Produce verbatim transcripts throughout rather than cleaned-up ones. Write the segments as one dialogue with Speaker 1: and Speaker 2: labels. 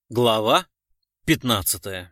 Speaker 1: Глава пятнадцатая.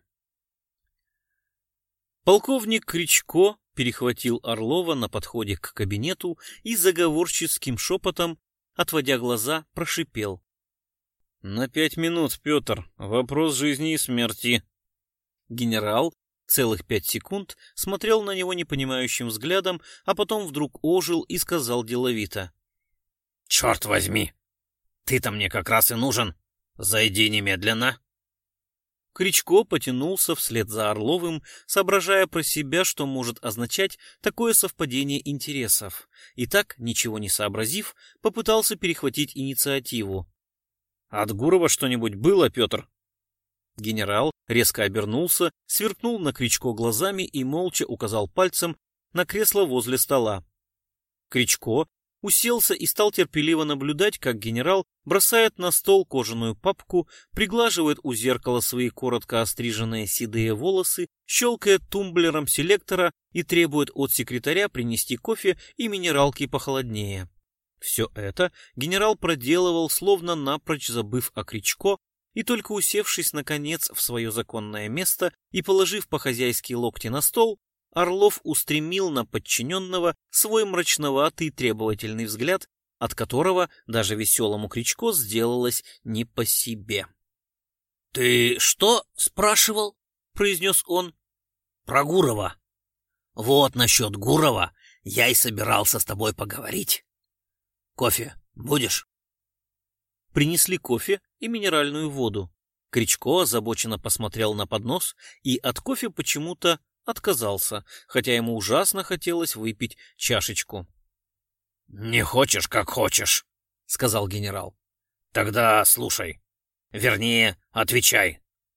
Speaker 1: Полковник Кричко перехватил Орлова на подходе к кабинету и заговорческим шепотом, отводя глаза, прошипел: «На пять минут, Петр. Вопрос жизни и смерти». Генерал целых пять секунд смотрел на него непонимающим взглядом, а потом вдруг ожил и сказал деловито: «Черт возьми! Ты-то мне как раз и нужен. Зайди немедленно». Кричко потянулся вслед за Орловым, соображая про себя, что может означать такое совпадение интересов, и так, ничего не сообразив, попытался перехватить инициативу. «От Гурова что-нибудь было, Петр?» Генерал резко обернулся, сверкнул на Кричко глазами и молча указал пальцем на кресло возле стола. Кричко уселся и стал терпеливо наблюдать, как генерал бросает на стол кожаную папку, приглаживает у зеркала свои коротко остриженные седые волосы, щелкает тумблером селектора и требует от секретаря принести кофе и минералки похолоднее. Все это генерал проделывал, словно напрочь забыв о Кричко, и только усевшись, наконец, в свое законное место и положив по-хозяйски локти на стол, Орлов устремил на подчиненного свой мрачноватый требовательный взгляд, от которого даже веселому Кричко сделалось не по себе. — Ты что спрашивал? — произнес он. — Про Гурова. Вот насчет Гурова я и собирался с тобой поговорить. Кофе будешь? Принесли кофе и минеральную воду. Кричко озабоченно посмотрел на поднос и от кофе почему-то отказался, хотя ему ужасно хотелось выпить чашечку. — Не хочешь, как хочешь, — сказал генерал. — Тогда слушай. Вернее, отвечай.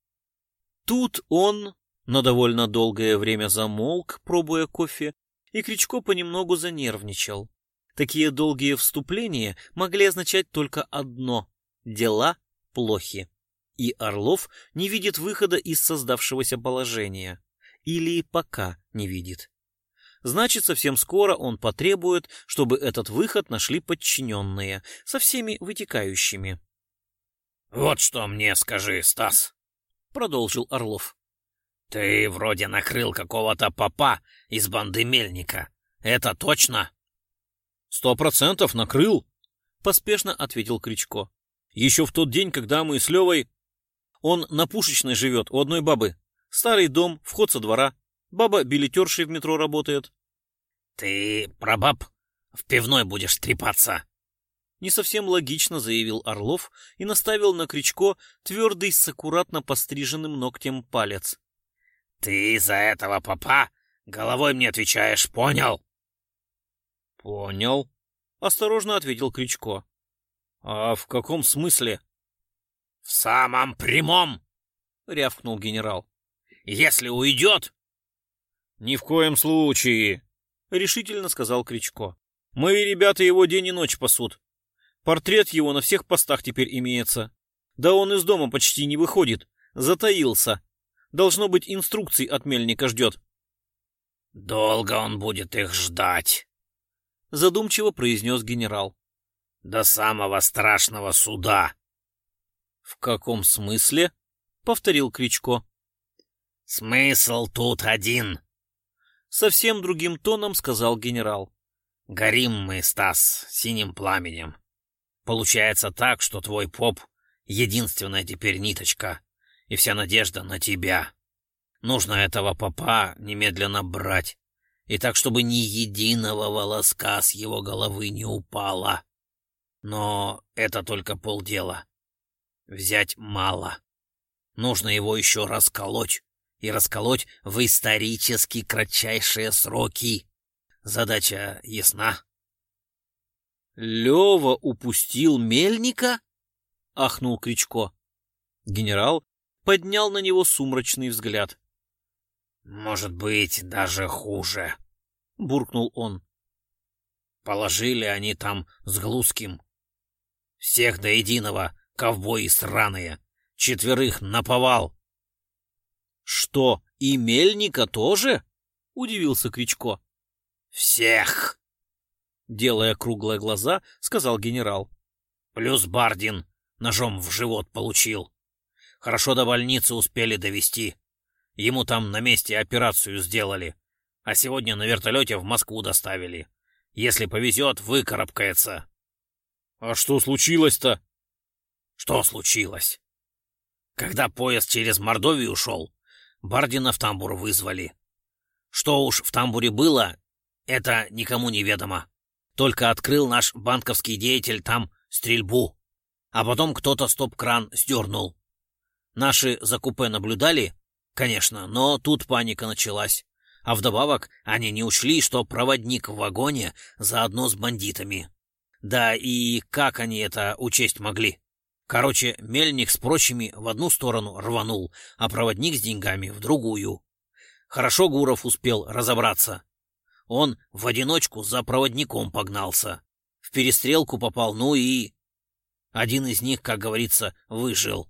Speaker 1: Тут он на довольно долгое время замолк, пробуя кофе, и Кричко понемногу занервничал. Такие долгие вступления могли означать только одно — дела плохи, и Орлов не видит выхода из создавшегося положения. Или пока не видит. Значит, совсем скоро он потребует, чтобы этот выход нашли подчиненные, со всеми вытекающими. — Вот что мне скажи, Стас, — продолжил Орлов. — Ты вроде накрыл какого-то попа из банды Мельника. Это точно? — Сто процентов накрыл, — поспешно ответил Кричко. — Еще в тот день, когда мы с Левой... Он на Пушечной живет у одной бабы. Старый дом, вход со двора. Баба билетершей в метро работает. — Ты про баб в пивной будешь трепаться? Не совсем логично, заявил Орлов и наставил на Кричко твердый с аккуратно постриженным ногтем палец. — Ты из-за этого попа головой мне отвечаешь, понял? — Понял, — осторожно ответил Кричко. — А в каком смысле? — В самом прямом, — рявкнул генерал. Если уйдет... — Ни в коем случае, — решительно сказал Кричко. — Мои ребята его день и ночь пасут. Портрет его на всех постах теперь имеется. Да он из дома почти не выходит. Затаился. Должно быть, инструкций от Мельника ждет. — Долго он будет их ждать, — задумчиво произнес генерал. — До самого страшного суда. — В каком смысле? — повторил Кричко. «Смысл тут один», — совсем другим тоном сказал генерал. «Горим мы, Стас, синим пламенем. Получается так, что твой поп — единственная теперь ниточка, и вся надежда на тебя. Нужно этого попа немедленно брать, и так, чтобы ни единого волоска с его головы не упало. Но это только полдела. Взять мало. Нужно его еще расколоть. И расколоть в исторически кратчайшие сроки. Задача ясна? — Лева упустил Мельника? — ахнул Кричко. Генерал поднял на него сумрачный взгляд. — Может быть, даже хуже, — буркнул он. — Положили они там с Глузским. Всех до единого, ковбои сраные, четверых наповал. — Что, и Мельника тоже? — удивился Кричко. — Всех! — делая круглые глаза, сказал генерал. — Плюс Бардин ножом в живот получил.
Speaker 2: Хорошо до больницы успели довести. Ему там на месте операцию сделали, а сегодня на вертолете в Москву доставили. Если повезет, выкарабкается.
Speaker 1: А что случилось-то?
Speaker 2: Что случилось? Когда поезд через Мордовию ушел, Бардина в тамбур вызвали. Что уж в тамбуре было, это никому не ведомо. Только открыл наш банковский деятель там стрельбу, а потом кто-то стоп-кран сдернул. Наши за купе наблюдали, конечно, но тут паника началась. А вдобавок они не учли, что проводник в вагоне заодно с бандитами. Да и как они это учесть могли? Короче, мельник с прочими в одну сторону рванул, а проводник с деньгами в другую. Хорошо Гуров успел разобраться. Он в одиночку за проводником погнался. В перестрелку попал, ну и... Один из них, как говорится, выжил.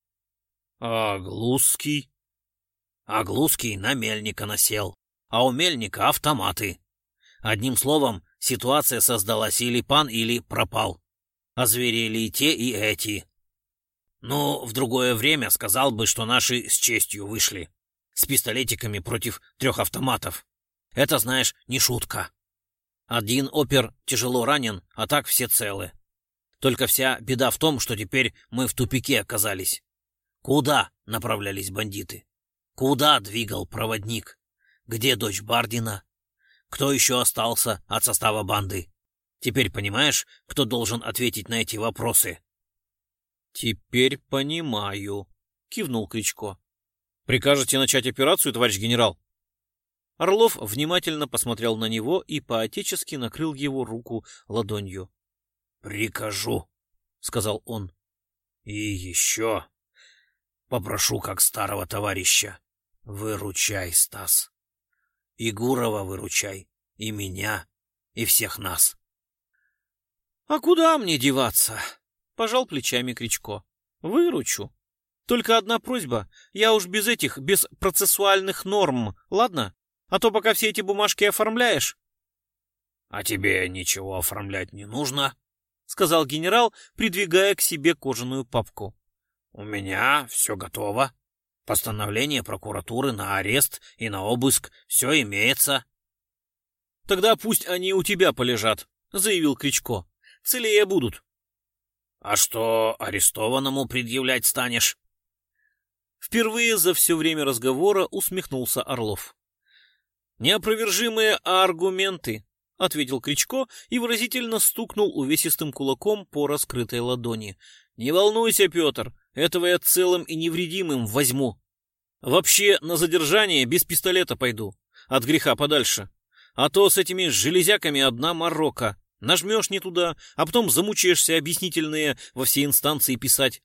Speaker 1: А Глузский?
Speaker 2: А Глузский на мельника насел, а у мельника автоматы. Одним словом, ситуация создалась: или пан, или пропал. Озверели и те, и эти. Ну, в другое время сказал бы, что наши с честью вышли. С пистолетиками против трех автоматов. Это, знаешь, не шутка. Один опер тяжело ранен, а так все целы. Только вся беда в том, что теперь мы в тупике оказались. Куда направлялись бандиты? Куда двигал проводник? Где дочь Бардина? Кто еще остался от состава банды? Теперь понимаешь, кто должен ответить на эти вопросы?
Speaker 1: Теперь понимаю, кивнул Кричко. Прикажете начать операцию, товарищ генерал? Орлов внимательно посмотрел на него и по-отечески накрыл его руку ладонью.
Speaker 2: «Прикажу», — сказал он. «И еще попрошу, как старого товарища, выручай, Стас. И Гурова выручай, и меня, и всех нас».
Speaker 1: «А куда мне деваться?» — пожал плечами Кричко. «Выручу. Только одна просьба. Я уж без этих, без процессуальных норм, ладно? А то пока все эти бумажки оформляешь...»
Speaker 2: «А тебе ничего оформлять не нужно», — сказал
Speaker 1: генерал, придвигая к себе кожаную папку.
Speaker 2: «У меня все готово. Постановление прокуратуры на арест и на обыск, все имеется».
Speaker 1: «Тогда пусть они у тебя полежат», — заявил Кричко. «Целее будут».
Speaker 2: «А что арестованному предъявлять станешь?»
Speaker 1: Впервые за все время разговора усмехнулся Орлов. «Неопровержимые аргументы», — ответил Кричко и выразительно стукнул увесистым кулаком по раскрытой ладони. «Не волнуйся, Петр, этого я целым и невредимым возьму. Вообще на задержание без пистолета пойду, от греха подальше. А то с этими железяками одна морока. Нажмешь не туда, а потом замучаешься объяснительные во все инстанции писать».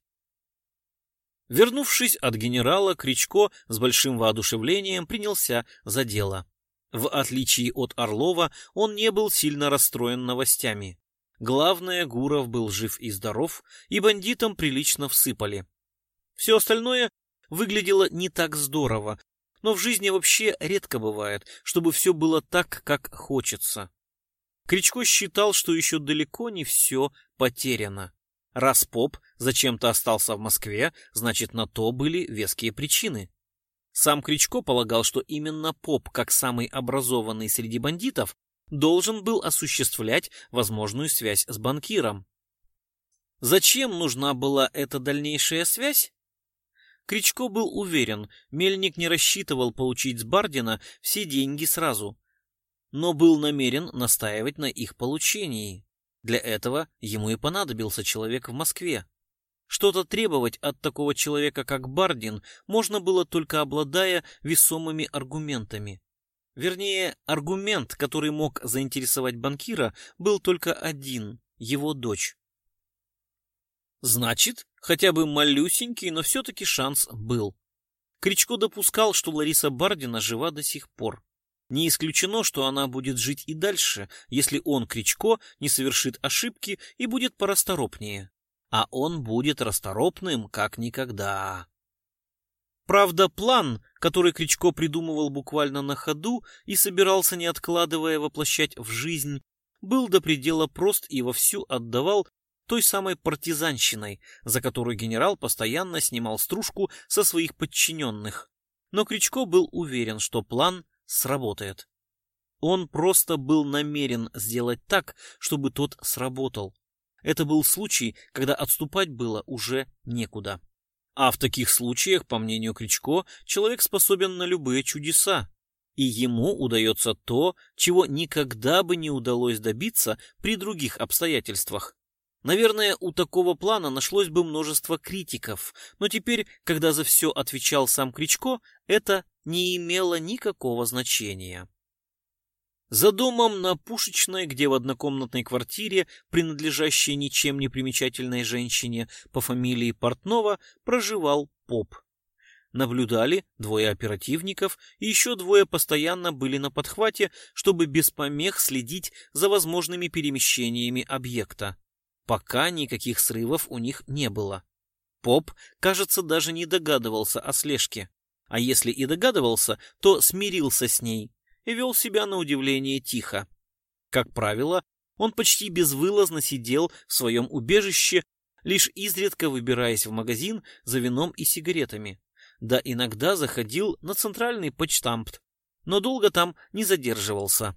Speaker 1: Вернувшись от генерала, Кричко с большим воодушевлением принялся за дело. В отличие от Орлова, он не был сильно расстроен новостями. Главное, Гуров был жив и здоров, и бандитам прилично всыпали. Все остальное выглядело не так здорово, но в жизни вообще редко бывает, чтобы все было так, как хочется. Кричко считал, что еще далеко не все потеряно. Раз поп зачем-то остался в Москве, значит, на то были веские причины. Сам Кричко полагал, что именно поп, как самый образованный среди бандитов, должен был осуществлять возможную связь с банкиром. Зачем нужна была эта дальнейшая связь? Кричко был уверен, мельник не рассчитывал получить с Бардина все деньги сразу, но был намерен настаивать на их получении. Для этого ему и понадобился человек в Москве. Что-то требовать от такого человека, как Бардин, можно было только обладая весомыми аргументами. Вернее, аргумент, который мог заинтересовать банкира, был только один — его дочь. Значит, хотя бы малюсенький, но все-таки шанс был. Кричко допускал, что Лариса Бардина жива до сих пор. Не исключено, что она будет жить и дальше, если он, Кричко, не совершит ошибки и будет порасторопнее. А он будет расторопным, как никогда. Правда, план, который Кричко придумывал буквально на ходу и собирался, не откладывая, воплощать в жизнь, был до предела прост и вовсю отдавал той самой партизанщиной, за которую генерал постоянно снимал стружку со своих подчиненных. Но Кричко был уверен, что план сработает. Он просто был намерен сделать так, чтобы тот сработал. Это был случай, когда отступать было уже некуда. А в таких случаях, по мнению Кричко, человек способен на любые чудеса. И ему удается то, чего никогда бы не удалось добиться при других обстоятельствах. Наверное, у такого плана нашлось бы множество критиков, но теперь, когда за все отвечал сам Кричко, это не имело никакого значения. За домом на Пушечной, где в однокомнатной квартире, принадлежащей ничем не примечательной женщине по фамилии Портнова, проживал поп. Наблюдали двое оперативников, и еще двое постоянно были на подхвате, чтобы без помех следить за возможными перемещениями объекта. Пока никаких срывов у них не было. Поп, кажется, даже не догадывался о слежке. А если и догадывался, то смирился с ней и вел себя на удивление тихо. Как правило, он почти безвылазно сидел в своем убежище, лишь изредка выбираясь в магазин за вином и сигаретами. Да иногда заходил на центральный почтамт, но долго там не задерживался.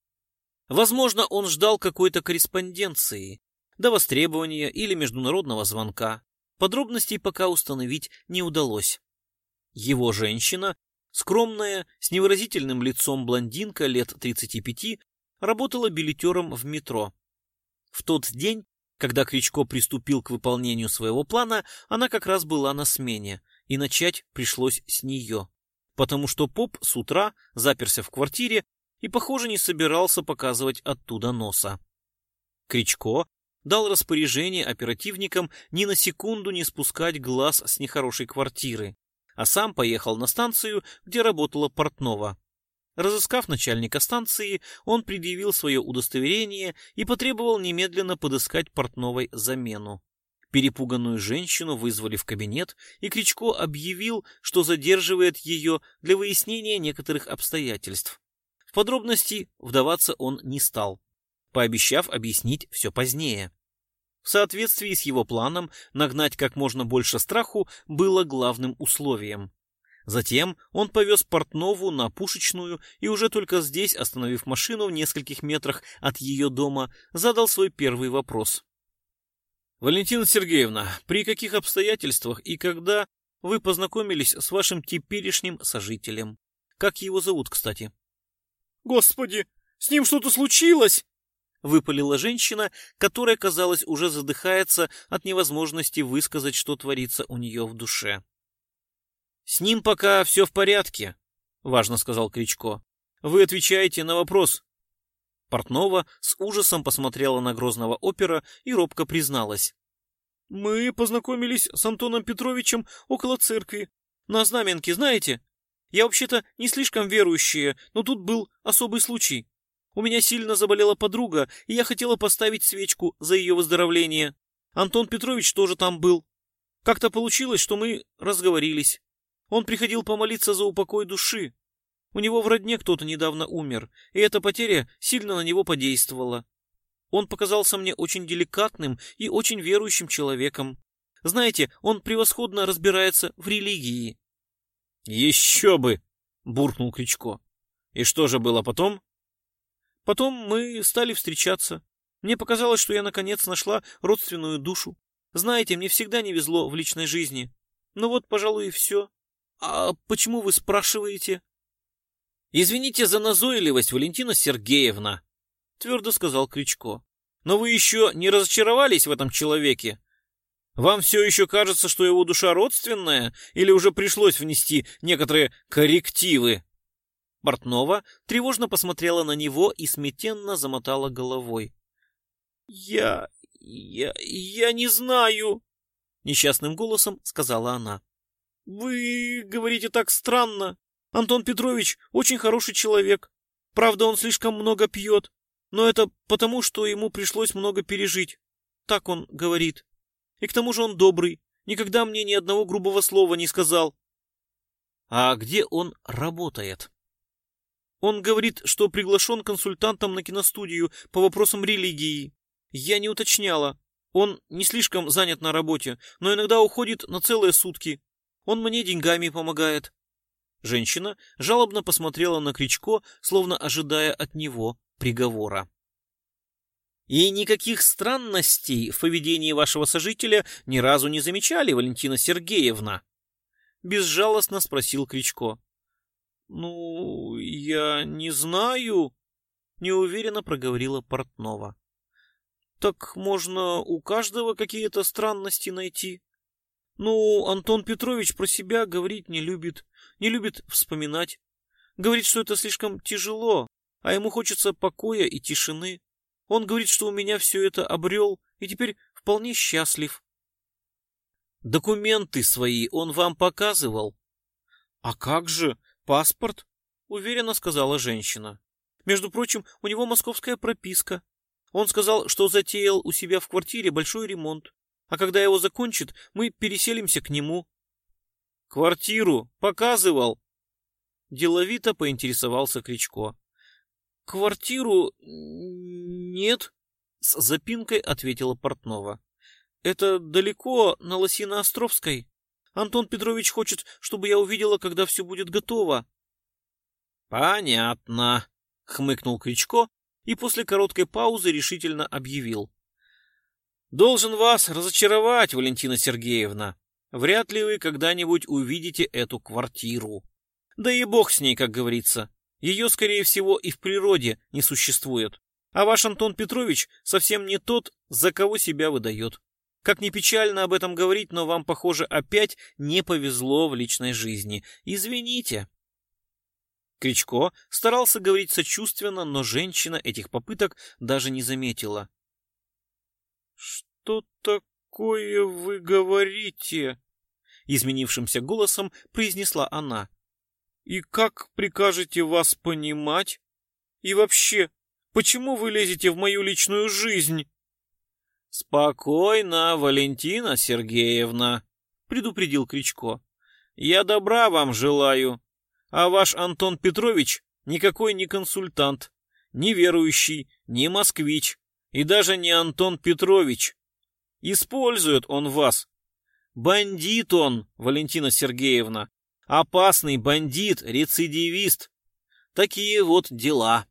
Speaker 1: Возможно, он ждал какой-то корреспонденции, до востребования или международного звонка. Подробностей пока установить не удалось. Его женщина, скромная, с невыразительным лицом блондинка лет тридцати пяти, работала билетером в метро. В тот день, когда Кричко приступил к выполнению своего плана, она как раз была на смене, и начать пришлось с нее, потому что поп с утра заперся в квартире и, похоже, не собирался показывать оттуда носа. Кричко дал распоряжение оперативникам ни на секунду не спускать глаз с нехорошей квартиры, а сам поехал на станцию, где работала Портнова. Разыскав начальника станции, он предъявил свое удостоверение и потребовал немедленно подыскать Портновой замену. Перепуганную женщину вызвали в кабинет, и Кричко объявил, что задерживает ее для выяснения некоторых обстоятельств. В подробности вдаваться он не стал, пообещав объяснить все позднее. В соответствии с его планом нагнать как можно больше страху было главным условием. Затем он повез Портнову на Пушечную и уже только здесь, остановив машину в нескольких метрах от ее дома, задал свой первый вопрос. «Валентина Сергеевна, при каких обстоятельствах и когда вы познакомились с вашим теперешним сожителем? Как его зовут, кстати?»
Speaker 3: «Господи, с ним что-то случилось?»
Speaker 1: — выпалила женщина, которая, казалось, уже задыхается от невозможности высказать, что творится у нее в душе. «С ним пока все в порядке», — важно сказал Кричко. «Вы отвечаете на вопрос». Портнова с ужасом посмотрела на грозного опера и робко призналась. «Мы познакомились с Антоном Петровичем около церкви. На Знаменке, знаете? Я вообще-то не слишком верующая, но тут был особый случай. У меня сильно заболела подруга, и я хотела поставить свечку за ее выздоровление. Антон Петрович тоже там был. Как-то получилось, что мы разговорились. Он приходил помолиться за упокой души. У него в родне кто-то недавно умер, и эта потеря сильно на него подействовала. Он показался мне очень деликатным и очень верующим человеком. Знаете, он превосходно разбирается в религии».
Speaker 2: «Еще бы!» — буркнул Кричко. «И что же было потом?»
Speaker 1: «Потом мы стали встречаться. Мне показалось, что я наконец нашла родственную душу. Знаете, мне всегда не везло в личной жизни. Ну вот, пожалуй, и все. А почему вы спрашиваете?»
Speaker 2: «Извините за назойливость, Валентина Сергеевна», — твердо сказал Кричко. «Но вы еще не разочаровались в этом человеке? Вам все еще кажется, что его душа родственная, или уже пришлось внести некоторые коррективы?»
Speaker 1: Портнова тревожно посмотрела на него и смятенно замотала головой. «Я... я... я не знаю», — несчастным голосом сказала она. «Вы говорите так странно. Антон Петрович очень хороший человек. Правда, он слишком много пьет, но это потому, что ему пришлось много пережить. Так он говорит. И к тому же он добрый, никогда мне ни одного грубого слова не сказал».
Speaker 2: «А где он работает?»
Speaker 1: «Он говорит, что приглашен консультантом на киностудию по вопросам религии. Я не уточняла. Он не слишком занят на работе, но иногда уходит на целые сутки. Он мне деньгами помогает. Женщина жалобно посмотрела на Кричко, словно ожидая от него приговора. И никаких странностей в поведении вашего сожителя ни разу не замечали, Валентина Сергеевна? Безжалостно спросил Кричко. Ну, я не знаю, неуверенно проговорила Портнова. Так можно у каждого какие-то странности найти. Ну, Антон Петрович про себя говорить не любит, не любит вспоминать. Говорит, что это слишком тяжело, а ему хочется покоя и тишины. Он говорит, что у меня все это обрел и теперь вполне счастлив. Документы свои он вам показывал? А как же, паспорт? Уверенно сказала женщина. Между прочим, у него московская прописка. Он сказал, что затеял у себя в квартире большой ремонт, а когда его закончит, мы переселимся к нему. Квартиру показывал? Деловито поинтересовался Кричко. Квартиру нет, с запинкой ответила Портнова. Это далеко, на Лосино-Островской. Антон Петрович хочет, чтобы я увидела, когда все будет готово. Понятно, хмыкнул Кричко и после короткой паузы решительно объявил. Должен вас разочаровать, Валентина Сергеевна. Вряд ли вы когда-нибудь увидите эту квартиру. Да и бог с ней, как говорится. Ее, скорее всего, и в природе не существует. А ваш Антон Петрович совсем не тот, за кого себя выдает. Как ни печально об этом говорить, но вам, похоже, опять не повезло в личной жизни. Извините. Кричко старался говорить сочувственно, но женщина этих попыток даже не заметила. «Что такое вы говорите?» Изменившимся голосом произнесла она. «И как прикажете вас понимать? И вообще, почему вы лезете в мою личную жизнь?» «Спокойно, Валентина Сергеевна», — предупредил Кричко. «Я добра вам желаю, а ваш Антон Петрович никакой не консультант, не верующий, не москвич и даже не Антон Петрович. Использует он вас. Бандит он, Валентина Сергеевна, опасный бандит, рецидивист. Такие вот дела».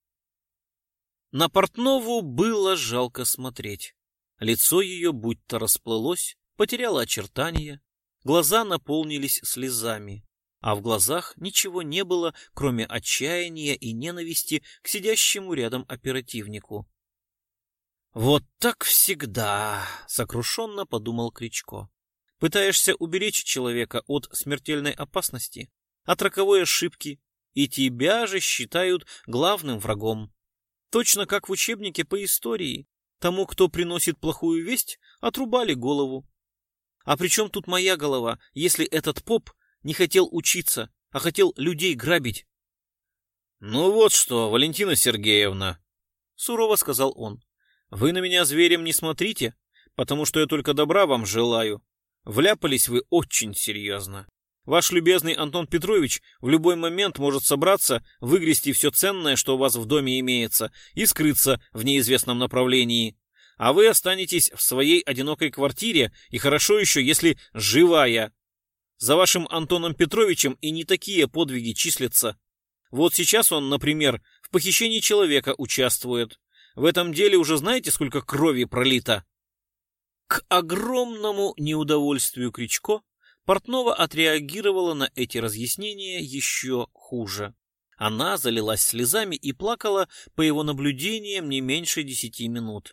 Speaker 1: На Портнову было жалко смотреть. Лицо ее будто расплылось, потеряло очертания, глаза наполнились слезами, а в глазах ничего не было, кроме отчаяния и ненависти к сидящему рядом оперативнику. «Вот так всегда», — сокрушенно подумал Кричко. «Пытаешься уберечь человека от смертельной опасности, от роковой ошибки, и тебя же считают главным врагом. Точно как в учебнике по истории. Тому, кто приносит плохую весть, отрубали голову. А при чем тут моя голова, если этот поп не хотел учиться, а хотел людей грабить?» «Ну вот что, Валентина Сергеевна», — сурово сказал он, — «вы на меня зверем не смотрите, потому что я только добра вам желаю. Вляпались вы очень серьезно. Ваш любезный Антон Петрович в любой момент может собраться, выгрести все ценное, что у вас в доме имеется, и скрыться в неизвестном направлении. А вы останетесь в своей одинокой квартире, и хорошо еще, если живая. За вашим Антоном Петровичем и не такие подвиги числятся. Вот сейчас он, например, в похищении человека участвует. В этом деле уже знаете, сколько крови пролито?» К огромному неудовольствию Кричко Портнова отреагировала на эти разъяснения еще хуже. Она залилась слезами и плакала, по его наблюдениям, не меньше десяти минут.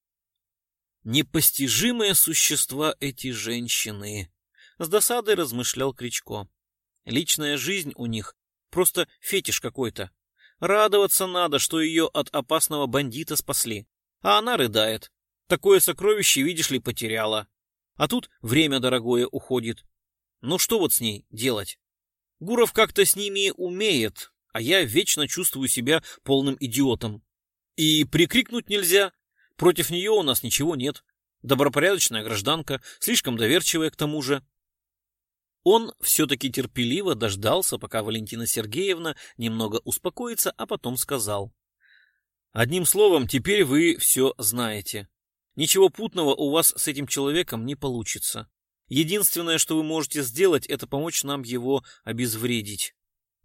Speaker 1: «Непостижимые существа эти женщины», — с досадой размышлял Кричко. «Личная жизнь у них просто фетиш какой-то. Радоваться надо, что ее от опасного бандита спасли. А она рыдает. Такое сокровище, видишь ли, потеряла. А тут время дорогое уходит. Ну что вот с ней делать? Гуров как-то с ними умеет, а я вечно чувствую себя полным идиотом. И прикрикнуть нельзя. Против нее у нас ничего нет. Добропорядочная гражданка, слишком доверчивая к тому же». Он все-таки терпеливо дождался, пока Валентина Сергеевна немного успокоится, а потом сказал: «Одним словом, теперь вы все знаете. Ничего путного у вас с этим человеком не получится. Единственное, что вы можете сделать, это помочь нам его обезвредить.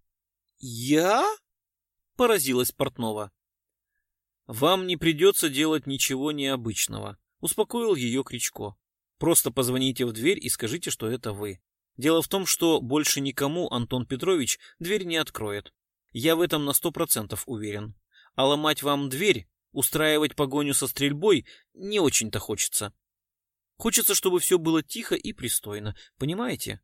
Speaker 3: Я?
Speaker 1: Поразилась Портнова. Вам не придется делать ничего необычного, успокоил ее Кричко. Просто позвоните в дверь и скажите, что это вы. Дело в том, что больше никому Антон Петрович дверь не откроет. Я в этом на сто процентов уверен. А ломать вам дверь, устраивать погоню со стрельбой не очень-то хочется. Хочется, чтобы все было тихо и пристойно, понимаете?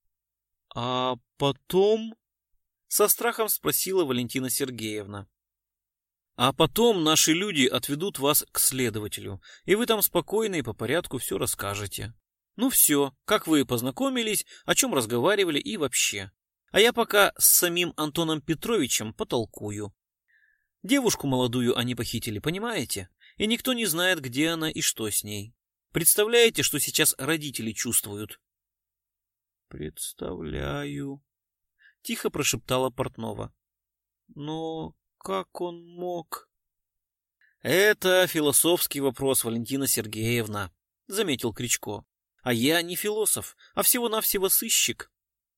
Speaker 1: — А потом? — со страхом спросила Валентина Сергеевна. — А потом наши люди отведут вас к следователю, и вы там спокойно и по порядку все расскажете. Ну все, как вы познакомились, о чем разговаривали и вообще. А я пока с самим Антоном Петровичем потолкую. Девушку молодую они похитили, понимаете? И никто не знает, где она и что с ней. Представляете, что сейчас родители чувствуют? — Представляю, — тихо прошептала Портнова. — Но как он мог? — Это философский вопрос, Валентина Сергеевна, — заметил Кричко. — А я не философ, а всего-навсего сыщик.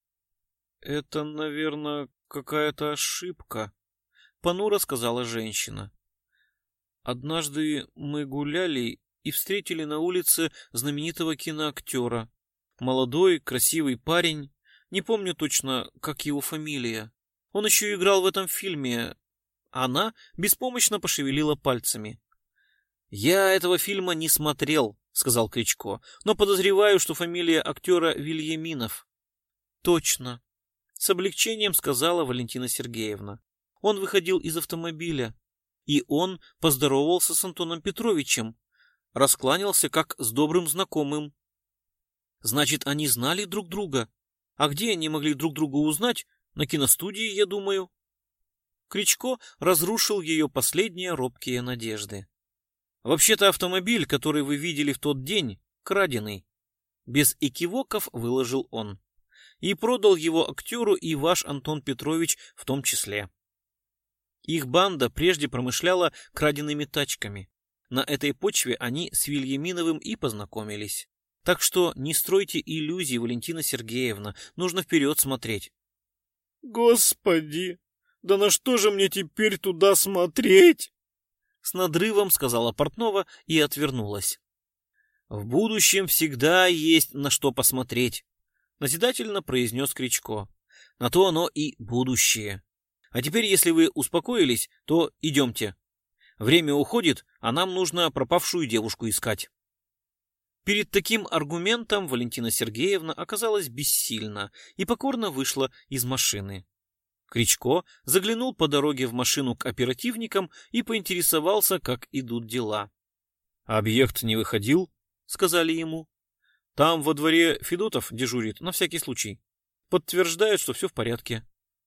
Speaker 1: — Это, наверное, какая-то ошибка, — понуро сказала женщина. — Однажды мы гуляли и встретили на улице знаменитого киноактера. Молодой, красивый парень, не помню точно, как его фамилия. Он еще играл в этом фильме. Она беспомощно пошевелила пальцами. — Я этого фильма не смотрел, — сказал Кричко, — но подозреваю, что фамилия актера Вильяминов. — Точно, — с облегчением сказала Валентина Сергеевна. Он выходил из автомобиля, и он поздоровался с Антоном Петровичем, раскланялся как с добрым знакомым. Значит, они знали друг друга. А где они могли друг друга узнать? На киностудии, я думаю. Кричко разрушил ее последние робкие надежды. Вообще-то автомобиль, который вы видели в тот день, краденый. Без экивоков выложил он. И продал его актеру и ваш Антон Петрович в том числе. Их банда прежде промышляла краденными тачками. На этой почве они с Вильяминовым и познакомились. Так что не стройте иллюзий, Валентина Сергеевна, нужно вперед смотреть.
Speaker 3: — Господи, да на что же мне теперь туда смотреть?
Speaker 1: С надрывом сказала Портнова и отвернулась. — В будущем всегда есть на что посмотреть, назидательно произнес Кричко. На то оно и будущее. А теперь, если вы успокоились, то идемте. Время уходит, а нам нужно пропавшую девушку искать. Перед таким аргументом Валентина Сергеевна оказалась бессильна и покорно вышла из машины. Кричко заглянул по дороге в машину к оперативникам и поинтересовался, как идут дела. «Объект не выходил», — сказали ему. «Там во дворе Федотов дежурит, на всякий случай. Подтверждает, что все в порядке».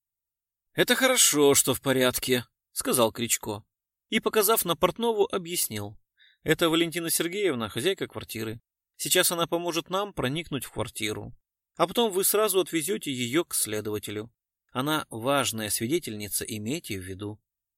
Speaker 1: «Это хорошо, что в порядке», — сказал Кричко. И, показав на Портнову, объяснил. «Это Валентина Сергеевна, хозяйка квартиры. Сейчас она поможет нам проникнуть в квартиру. А потом вы сразу отвезете ее к следователю. Она важная свидетельница, имейте в виду».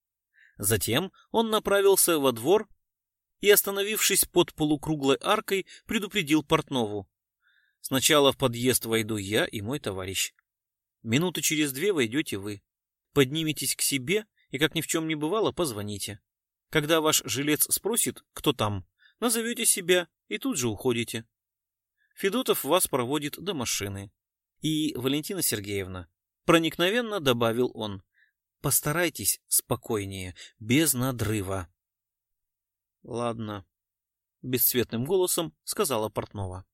Speaker 1: Затем он направился во двор и, остановившись под полукруглой аркой, предупредил Портнову. «Сначала в подъезд войду я и мой товарищ. Минуты через две войдете вы. Подниметесь к себе и, как ни в чем не бывало, позвоните. Когда ваш жилец спросит, кто там, назовете себя и тут же уходите. Федотов вас проводит до машины. И, Валентина Сергеевна, проникновенно добавил он, постарайтесь спокойнее, без надрыва». «Ладно», — бесцветным голосом сказала Портнова.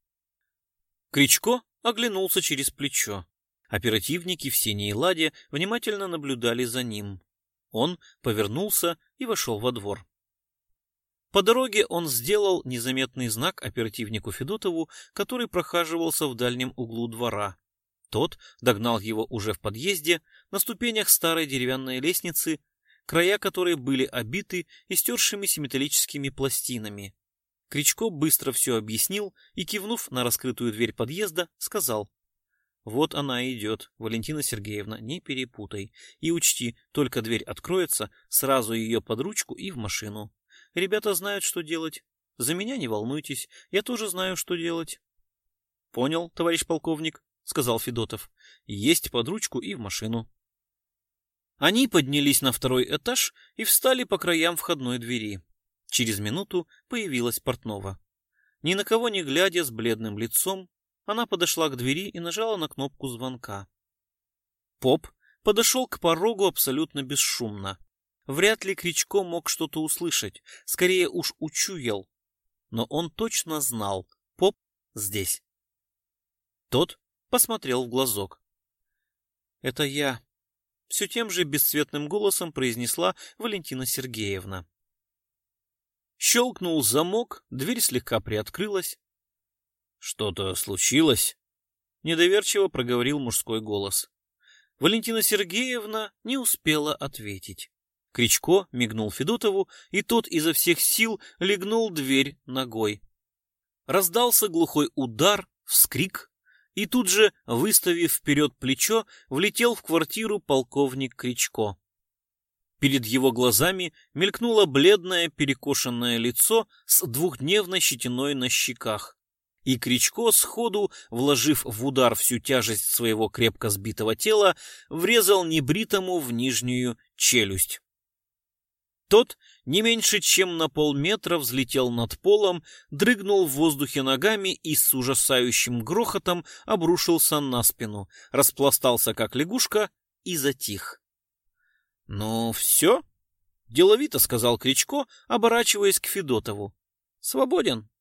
Speaker 1: Кричко оглянулся через плечо. Оперативники в синей ладе внимательно наблюдали за ним. Он повернулся и вошел во двор. По дороге он сделал незаметный знак оперативнику Федотову, который прохаживался в дальнем углу двора. Тот догнал его уже в подъезде, на ступенях старой деревянной лестницы, края которой были обиты истершимися металлическими пластинами. Кричко быстро все объяснил и, кивнув на раскрытую дверь подъезда, сказал: «Вот она идет, Валентина Сергеевна, не перепутай. И учти, только дверь откроется, сразу ее под ручку и в машину. Ребята знают, что делать. За меня не волнуйтесь, я тоже знаю, что делать. — Понял, товарищ полковник, — сказал Федотов. — Есть под ручку и в машину. Они поднялись на второй этаж и встали по краям входной двери. Через минуту появилась Портнова. Ни на кого не глядя, с бледным лицом, она подошла к двери и нажала на кнопку звонка. Поп подошел к порогу абсолютно бесшумно. Вряд ли Кричко мог что-то услышать, скорее уж учуял. Но он точно знал, поп здесь. Тот посмотрел в глазок. — Это я, — все тем же бесцветным голосом произнесла Валентина Сергеевна. Щелкнул замок, дверь слегка приоткрылась. — Что-то случилось? — недоверчиво проговорил мужской голос. Валентина Сергеевна не успела ответить. Кричко мигнул Федотову, и тот изо всех сил легнул дверь ногой. Раздался глухой удар, вскрик, и тут же, выставив вперед плечо, влетел в квартиру полковник Кричко. Перед его глазами мелькнуло бледное перекошенное лицо с двухдневной щетиной на щеках, и Кричко, сходу вложив в удар всю тяжесть своего крепко сбитого тела, врезал небритому в нижнюю челюсть. Тот не меньше чем на полметра взлетел над полом, дрыгнул в воздухе ногами и с ужасающим грохотом обрушился на спину, распластался как лягушка и затих. — Ну, все? — деловито сказал Кричко, оборачиваясь к Федотову. — Свободен.